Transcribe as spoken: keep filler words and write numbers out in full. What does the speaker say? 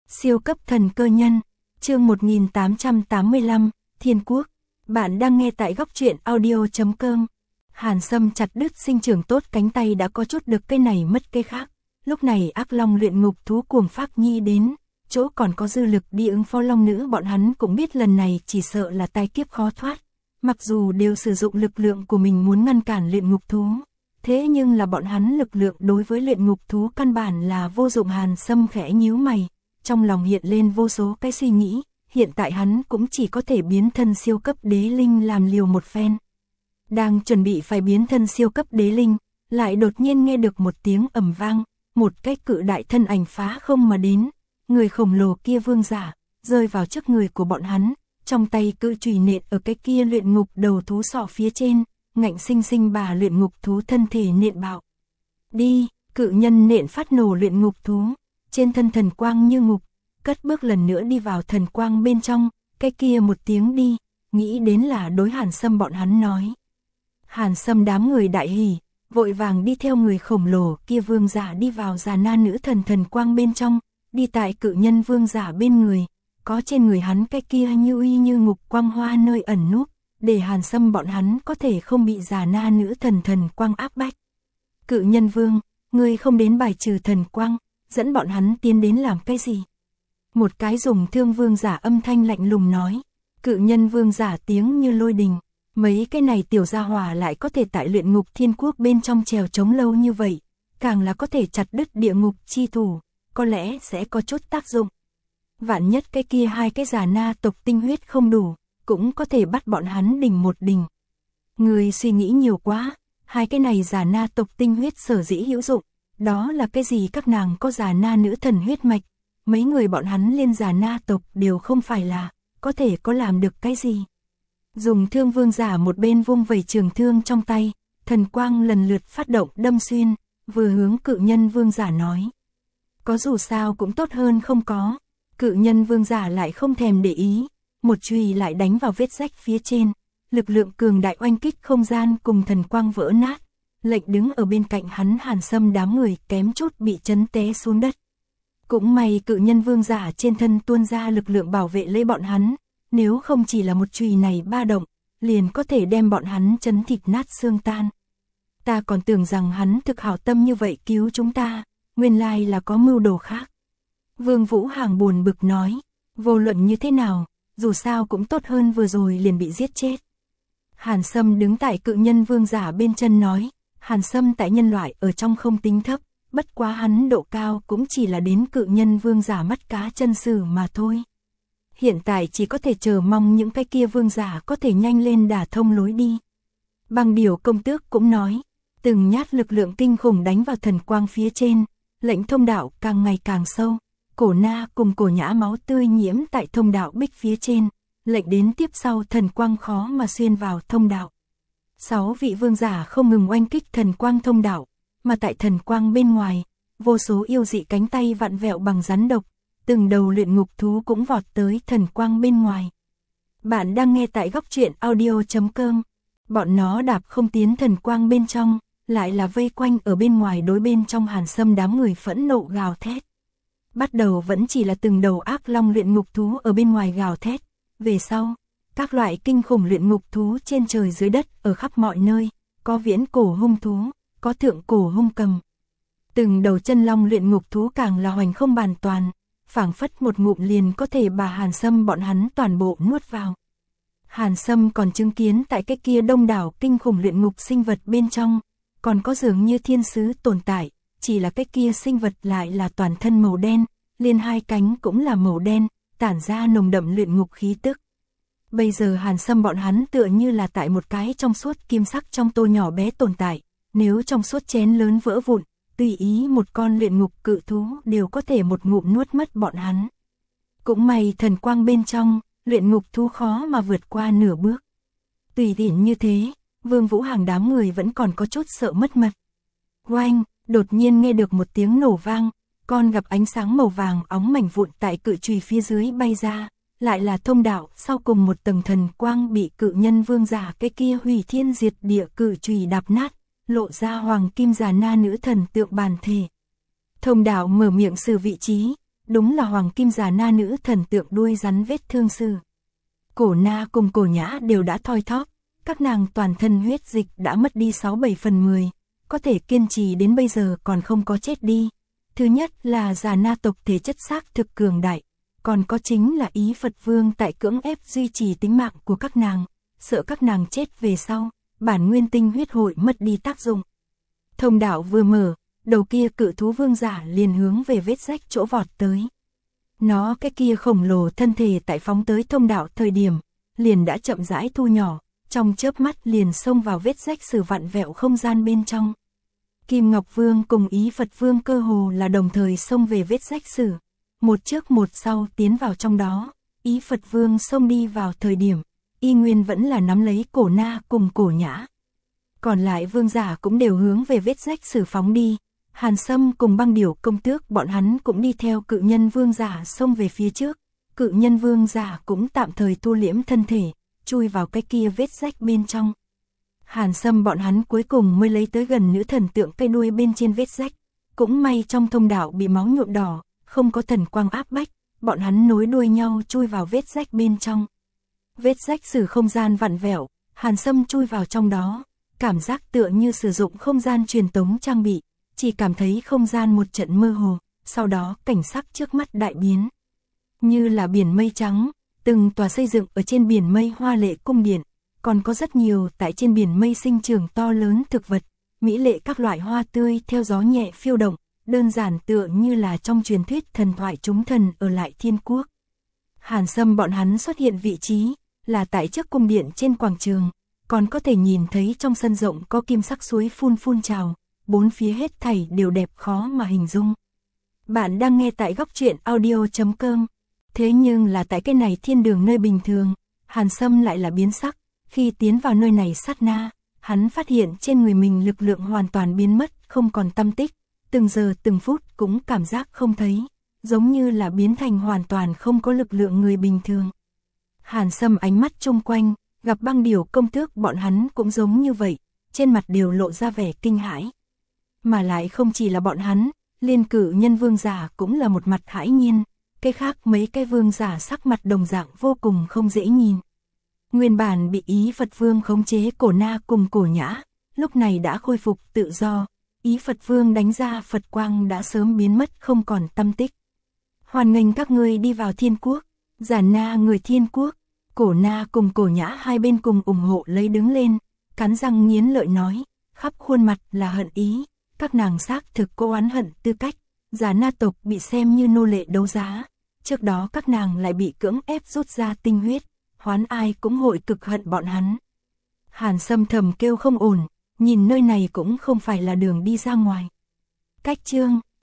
Siêu cấp thần cơ nhân, chương một nghìn tám trăm tám mươi lăm, Thiên Quốc. Bạn đang nghe tại góc truyện audio chấm com. Hàn Sâm chặt đứt sinh trưởng tốt cánh tay đã có chút được cây này mất cây khác. Lúc này ác long luyện ngục thú cuồng phác nhi đến, chỗ còn có dư lực đi ứng phó long nữ, bọn hắn cũng biết lần này chỉ sợ là tai kiếp khó thoát. Mặc dù đều sử dụng lực lượng của mình muốn ngăn cản luyện ngục thú, thế nhưng là bọn hắn lực lượng đối với luyện ngục thú căn bản là vô dụng. Hàn Sâm khẽ nhíu mày, trong lòng hiện lên vô số cái suy nghĩ, hiện tại hắn cũng chỉ có thể biến thân siêu cấp đế linh làm liều một phen. Đang chuẩn bị phải biến thân siêu cấp đế linh, lại đột nhiên nghe được một tiếng ầm vang, một cái cự đại thân ảnh phá không mà đến, người khổng lồ kia vương giả, rơi vào trước người của bọn hắn, trong tay cự chùy nện ở cái kia luyện ngục đầu thú sọ phía trên, ngạnh sinh sinh bà luyện ngục thú thân thể nện bạo. Đi, cự nhân nện phát nổ luyện ngục thú, trên thân thần quang như ngục, cất bước lần nữa đi vào thần quang bên trong, cái kia một tiếng đi, nghĩ đến là đối Hàn Sâm bọn hắn nói. Hàn Sâm đám người đại hỉ, vội vàng đi theo người khổng lồ kia vương giả đi vào già na nữ thần thần quang bên trong, đi tại cự nhân vương giả bên người, có trên người hắn cái kia như uy như ngục quang hoa nơi ẩn núp, để Hàn Sâm bọn hắn có thể không bị già na nữ thần thần quang áp bách. Cự nhân vương, ngươi không đến bài trừ thần quang, dẫn bọn hắn tiến đến làm cái gì? Một cái dùng thương vương giả âm thanh lạnh lùng nói. Cự nhân vương giả tiếng như lôi đình, mấy cái này tiểu gia hỏa lại có thể tại luyện ngục thiên quốc bên trong trèo trống lâu như vậy, càng là có thể chặt đứt địa ngục chi thủ, có lẽ sẽ có chút tác dụng. Vạn nhất cái kia hai cái già na tộc tinh huyết không đủ, cũng có thể bắt bọn hắn đỉnh một đỉnh. Người suy nghĩ nhiều quá, hai cái này già na tộc tinh huyết sở dĩ hữu dụng, đó là cái gì? Các nàng có già na nữ thần huyết mạch, mấy người bọn hắn liên già na tộc đều không phải là, có thể có làm được cái gì. Dùng thương vương giả một bên vung vẩy trường thương trong tay, thần quang lần lượt phát động đâm xuyên, vừa hướng cự nhân vương giả nói. Có dù sao cũng tốt hơn không có. Cự nhân vương giả lại không thèm để ý, một chùy lại đánh vào vết rách phía trên, lực lượng cường đại oanh kích không gian cùng thần quang vỡ nát, lệnh đứng ở bên cạnh hắn Hàn Sâm đám người kém chút bị chấn té xuống đất. Cũng may cự nhân vương giả trên thân tuôn ra lực lượng bảo vệ lấy bọn hắn, nếu không chỉ là một chùy này ba động, liền có thể đem bọn hắn chấn thịt nát xương tan. Ta còn tưởng rằng hắn thực hảo tâm như vậy cứu chúng ta, nguyên lai là có mưu đồ khác. Vương Vũ Hàng buồn bực nói, vô luận như thế nào, dù sao cũng tốt hơn vừa rồi liền bị giết chết. Hàn Sâm đứng tại cự nhân vương giả bên chân nói, Hàn Sâm tại nhân loại ở trong không tính thấp, bất quá hắn độ cao cũng chỉ là đến cự nhân vương giả mắt cá chân sử mà thôi. Hiện tại chỉ có thể chờ mong những cái kia vương giả có thể nhanh lên đả thông lối đi. Băng Điểu công tước cũng nói, từng nhát lực lượng kinh khủng đánh vào thần quang phía trên, lệnh thông đạo càng ngày càng sâu. Cổ na cùng cổ nhã máu tươi nhiễm tại thông đạo bích phía trên, lệnh đến tiếp sau thần quang khó mà xuyên vào thông đạo. Sáu vị vương giả không ngừng oanh kích thần quang thông đạo, mà tại thần quang bên ngoài, vô số yêu dị cánh tay vặn vẹo bằng rắn độc, từng đầu luyện ngục thú cũng vọt tới thần quang bên ngoài. Bạn đang nghe tại góc truyện audio chấm com. Bọn nó đạp không tiến thần quang bên trong, lại là vây quanh ở bên ngoài đối bên trong Hàn Sâm đám người phẫn nộ gào thét. Bắt đầu vẫn chỉ là từng đầu ác long luyện ngục thú ở bên ngoài gào thét, về sau, các loại kinh khủng luyện ngục thú trên trời dưới đất ở khắp mọi nơi, có viễn cổ hung thú, có thượng cổ hung cầm. Từng đầu chân long luyện ngục thú càng là hoành không bàn toàn, phảng phất một ngụm liền có thể bà Hàn Sâm bọn hắn toàn bộ nuốt vào. Hàn Sâm còn chứng kiến tại cái kia đông đảo kinh khủng luyện ngục sinh vật bên trong, còn có dường như thiên sứ tồn tại. Chỉ là cái kia sinh vật lại là toàn thân màu đen, liền hai cánh cũng là màu đen, tản ra nồng đậm luyện ngục khí tức. Bây giờ Hàn Sâm bọn hắn tựa như là tại một cái trong suốt kim sắc trong tô nhỏ bé tồn tại, nếu trong suốt chén lớn vỡ vụn, tùy ý một con luyện ngục cự thú đều có thể một ngụm nuốt mất bọn hắn. Cũng may thần quang bên trong, luyện ngục thú khó mà vượt qua nửa bước. Tùy tiện như thế, Vương Vũ Hàng đám người vẫn còn có chút sợ mất mật. Oanh! Đột nhiên nghe được một tiếng nổ vang, con gặp ánh sáng màu vàng óng mảnh vụn tại cự chùy phía dưới bay ra, lại là thông đạo, sau cùng một tầng thần quang bị cự nhân vương giả cái kia hủy thiên diệt địa cự chùy đạp nát, lộ ra hoàng kim già na nữ thần tượng bản thể. Thông đạo mở miệng sử vị trí, đúng là hoàng kim già na nữ thần tượng đuôi rắn vết thương sư. Cổ Na cùng Cổ Nhã đều đã thoi thóp, các nàng toàn thân huyết dịch đã mất đi sáu bảy phần mười, có thể kiên trì đến bây giờ còn không có chết đi. Thứ nhất là già na tộc thể chất xác thực cường đại, còn có chính là ý Phật Vương tại cưỡng ép duy trì tính mạng của các nàng, sợ các nàng chết về sau, bản nguyên tinh huyết hội mất đi tác dụng. Thông đạo vừa mở, đầu kia cự thú vương giả liền hướng về vết rách chỗ vọt tới. Nó cái kia khổng lồ thân thể tại phóng tới thông đạo thời điểm, liền đã chậm rãi thu nhỏ, trong chớp mắt liền xông vào vết rách sử vặn vẹo không gian bên trong. Kim Ngọc Vương cùng ý Phật Vương cơ hồ là đồng thời xông về vết rách sử, một trước một sau tiến vào trong đó. Ý Phật Vương xông đi vào thời điểm, y nguyên vẫn là nắm lấy Cổ Na cùng Cổ Nhã. Còn lại vương giả cũng đều hướng về vết rách sử phóng đi. Hàn Sâm cùng Băng Điểu công tước bọn hắn cũng đi theo cự nhân vương giả xông về phía trước. Cự nhân vương giả cũng tạm thời thu liễm thân thể, chui vào cái kia vết rách bên trong. Hàn Sâm bọn hắn cuối cùng mới lấy tới gần nữ thần tượng cây đuôi bên trên vết rách. Cũng may trong thông đạo bị máu nhuộm đỏ, không có thần quang áp bách, bọn hắn nối đuôi nhau chui vào vết rách bên trong. Vết rách sử không gian vặn vẹo, Hàn Sâm chui vào trong đó, cảm giác tựa như sử dụng không gian truyền tống trang bị, chỉ cảm thấy không gian một trận mơ hồ, sau đó cảnh sắc trước mắt đại biến. Như là biển mây trắng, từng tòa xây dựng ở trên biển mây hoa lệ cung điện, còn có rất nhiều tại trên biển mây sinh trưởng to lớn thực vật, mỹ lệ các loại hoa tươi theo gió nhẹ phiêu động, đơn giản tựa như là trong truyền thuyết thần thoại chúng thần ở lại thiên quốc. Hàn Sâm bọn hắn xuất hiện vị trí, là tại trước cung điện trên quảng trường, còn có thể nhìn thấy trong sân rộng có kim sắc suối phun phun trào, bốn phía hết thảy đều đẹp khó mà hình dung. Bạn đang nghe tại góc truyện audio chấm com. Thế nhưng là tại cái này thiên đường nơi bình thường, Hàn Sâm lại là biến sắc, khi tiến vào nơi này sát na, hắn phát hiện trên người mình lực lượng hoàn toàn biến mất, không còn tâm tích, từng giờ từng phút cũng cảm giác không thấy, giống như là biến thành hoàn toàn không có lực lượng người bình thường. Hàn Sâm ánh mắt chung quanh, gặp Băng Điểu công tước bọn hắn cũng giống như vậy, trên mặt đều lộ ra vẻ kinh hãi. Mà lại không chỉ là bọn hắn, liên cử nhân vương giả cũng là một mặt hãi nhiên, cái khác mấy cái vương giả sắc mặt đồng dạng vô cùng không dễ nhìn. Nguyên bản bị ý Phật Vương khống chế Cổ Na cùng Cổ Nhã, lúc này đã khôi phục tự do, ý Phật Vương đánh ra Phật quang đã sớm biến mất không còn tâm tích. Hoan nghênh các ngươi đi vào thiên quốc, giả na người thiên quốc. Cổ Na cùng Cổ Nhã hai bên cùng ủng hộ lấy đứng lên, cắn răng nghiến lợi nói, khắp khuôn mặt là hận ý, các nàng xác thực có oán hận tư cách, giả na tộc bị xem như nô lệ đấu giá, trước đó các nàng lại bị cưỡng ép rút ra tinh huyết, hoán ai cũng hội cực hận bọn hắn. Hàn Sâm thầm kêu không ổn, nhìn nơi này cũng không phải là đường đi ra ngoài. Cách chương